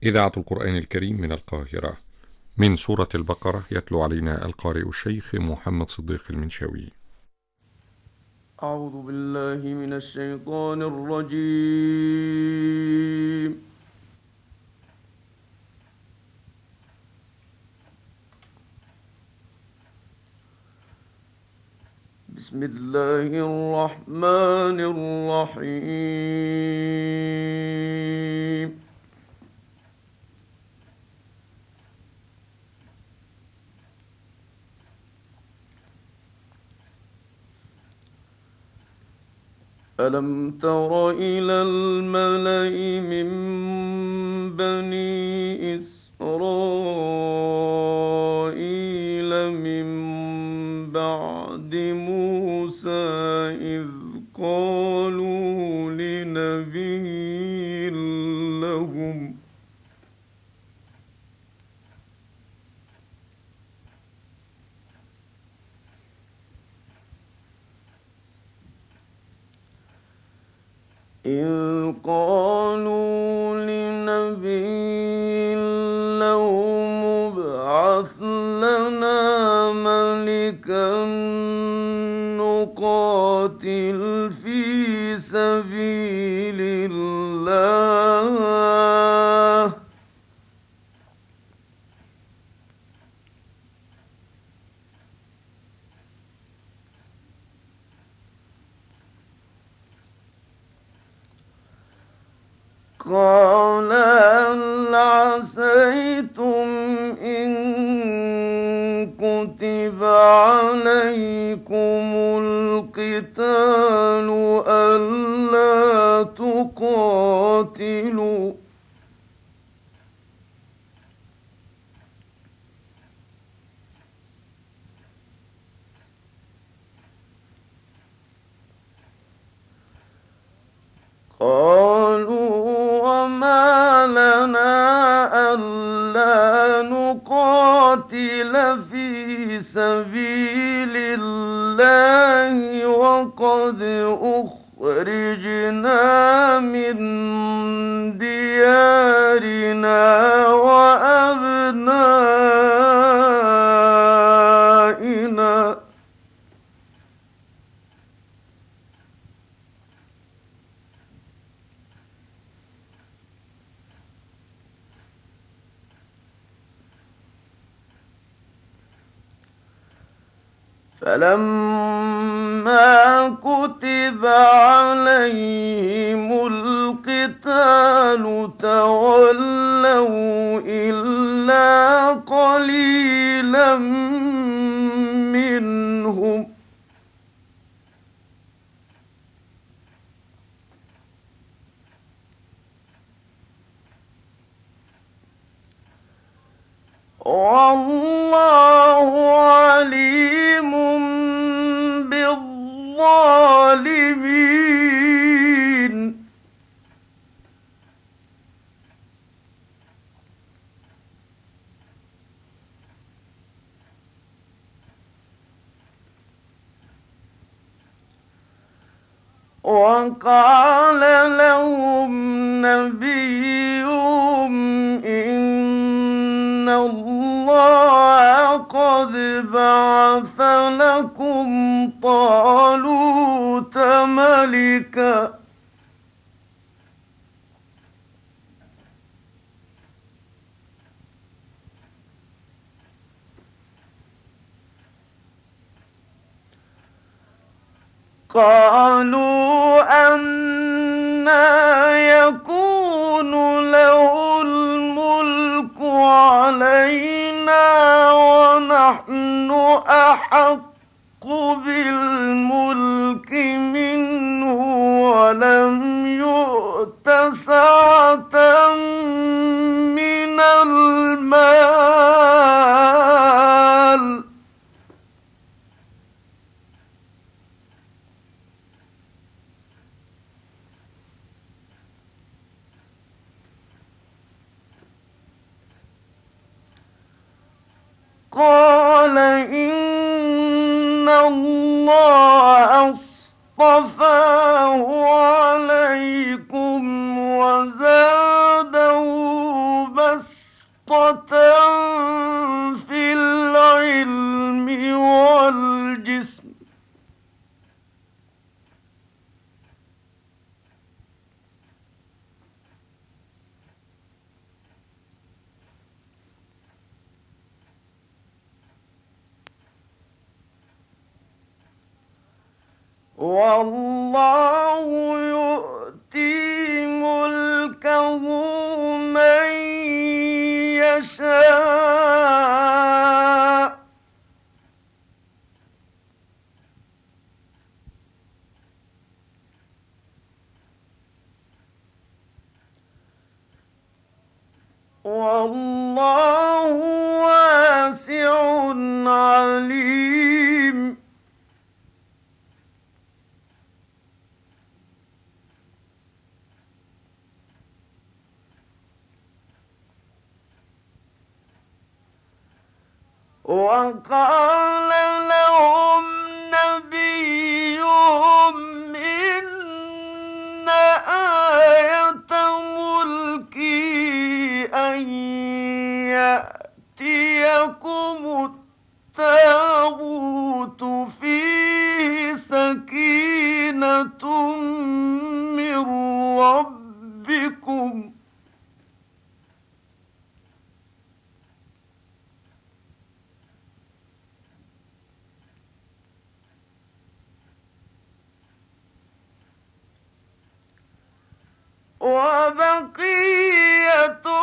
إذاعة القرآن الكريم من القاهرة. من سورة البقرة يتلو علينا القارئ الشيخ محمد صديق المنشاوي. أعوذ بالله من الشيطان الرجيم. بسم الله الرحمن الرحيم. ألم تر إلى الملأ من بني إسرائيل من بعد موسى إذ قالوا لنبي لهم ابعث لنا ملكا نقاتل في سبيل الله قال هل عسيتم إن كتب عليكم القتال ألا تقاتلوا قالوا وما لنا ألا نقاتل في سبيل الله وقد أخرجنا من ديارنا وأبنائنا فلما كتب عليهم القتال تولوا إلا قليلا منهم والله عليم بالظالمين وقال لهم نبيهم إن الله قد بعث لكم طالوت ملكا قالوا أنى يكون له الملك علينا ونحن أحق بالملك منه ولم يؤت سعة من المال قال إن الله اصطفاه عليكم وزاده والله يؤتي ملكه من يشاء والله واسع عليم. وقال لهم نبيهم إن آية ملكي أن يأتيكم التابوت فيه سكينة من ربكم وبقية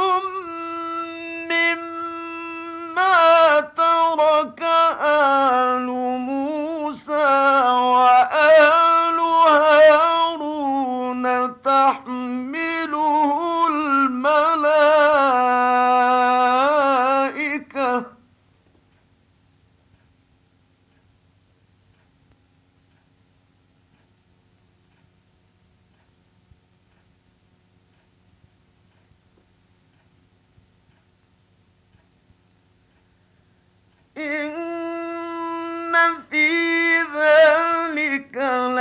مما ترك آل موسى وآل هارون تحمله الملائكة إن في ذلك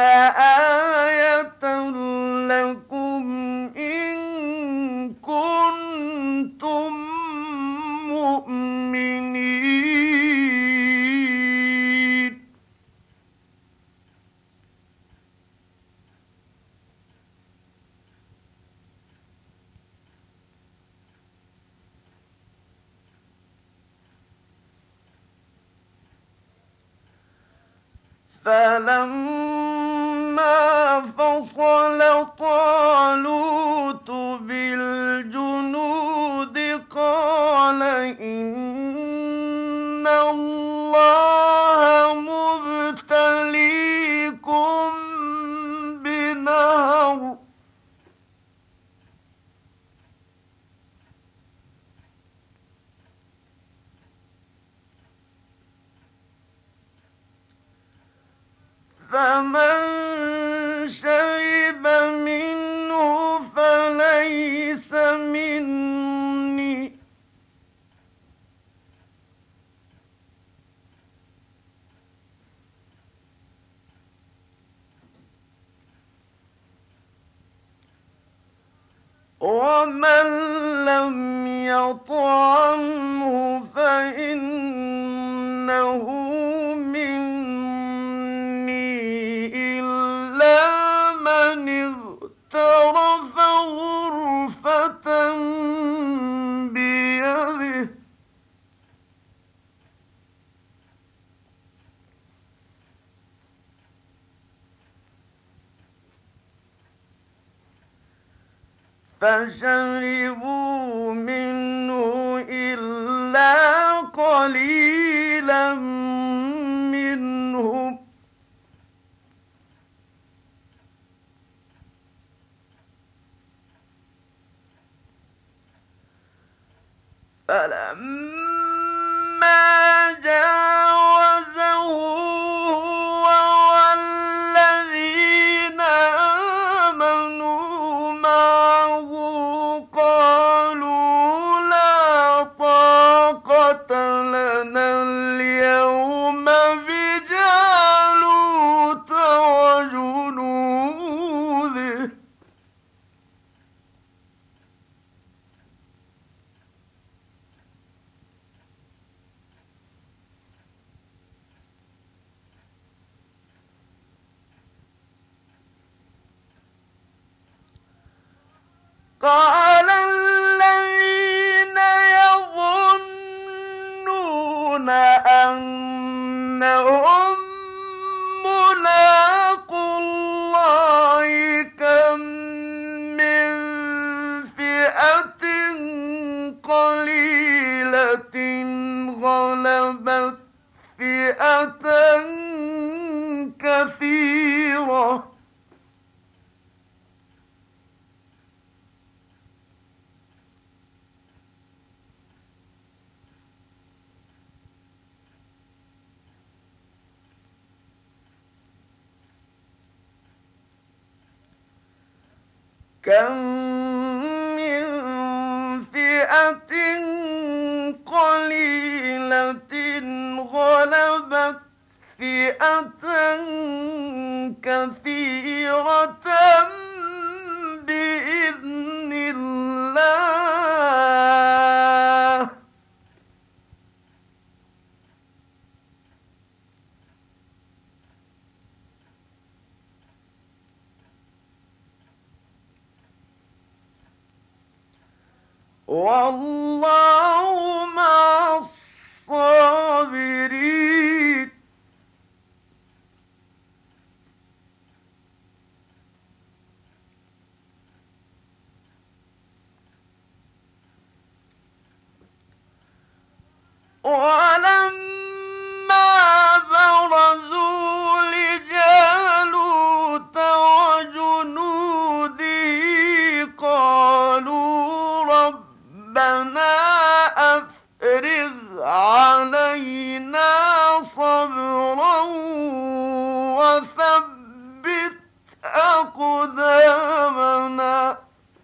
لآية لكم إن كنتم مؤمنين. فلما فصل طالوت بالجنود قال إن الله مبتليكم بنهر فمن شرب منه فليس مني ومن لم يطعمه فإنه من اغترف غرفة بيده فشربوا منه إلا قليلا منهم فلما جاوزه هو والذين آمنوا معه قالوا لا طاقة لنا اليوم بجالوت وجنوده قال الذين يظنون أنهم ملاقو غلبت فئة كثيرة كم من فئة قليلة غلبت فئة كثيرة بإذن الله والله مع الصابرين ولما برزوا لجالوت وجنوده قالوا ربنا أفرغ علينا صبرا وثبت أقدامنا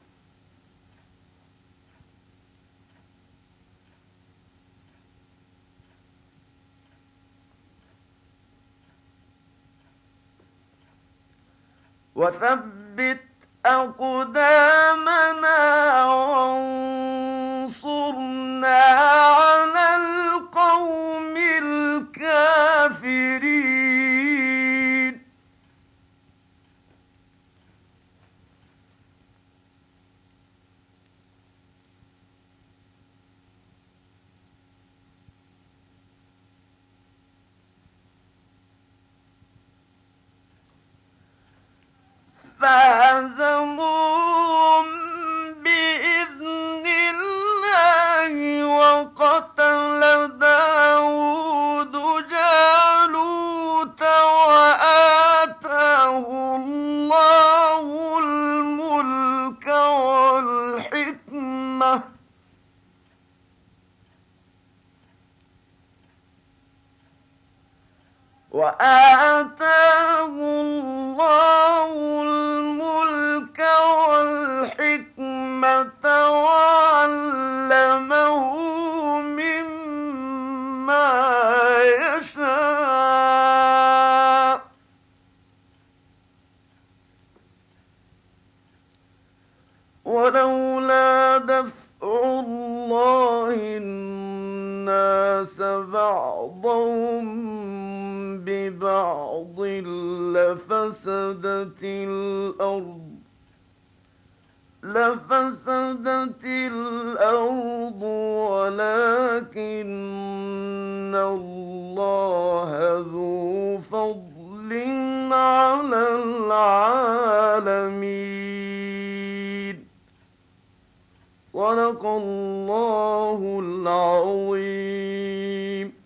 وانصرنا على القوم الكافرين فهزموهم بإذن الله وقتل داود جالوت وآتاه الله الملك والحكمة وعلمه مما يشاء ولولا دفع الله الناس بعضهم ببعض لفسدت الأرض ولكن الله ذو فضل على العالمين صدق الله العظيم.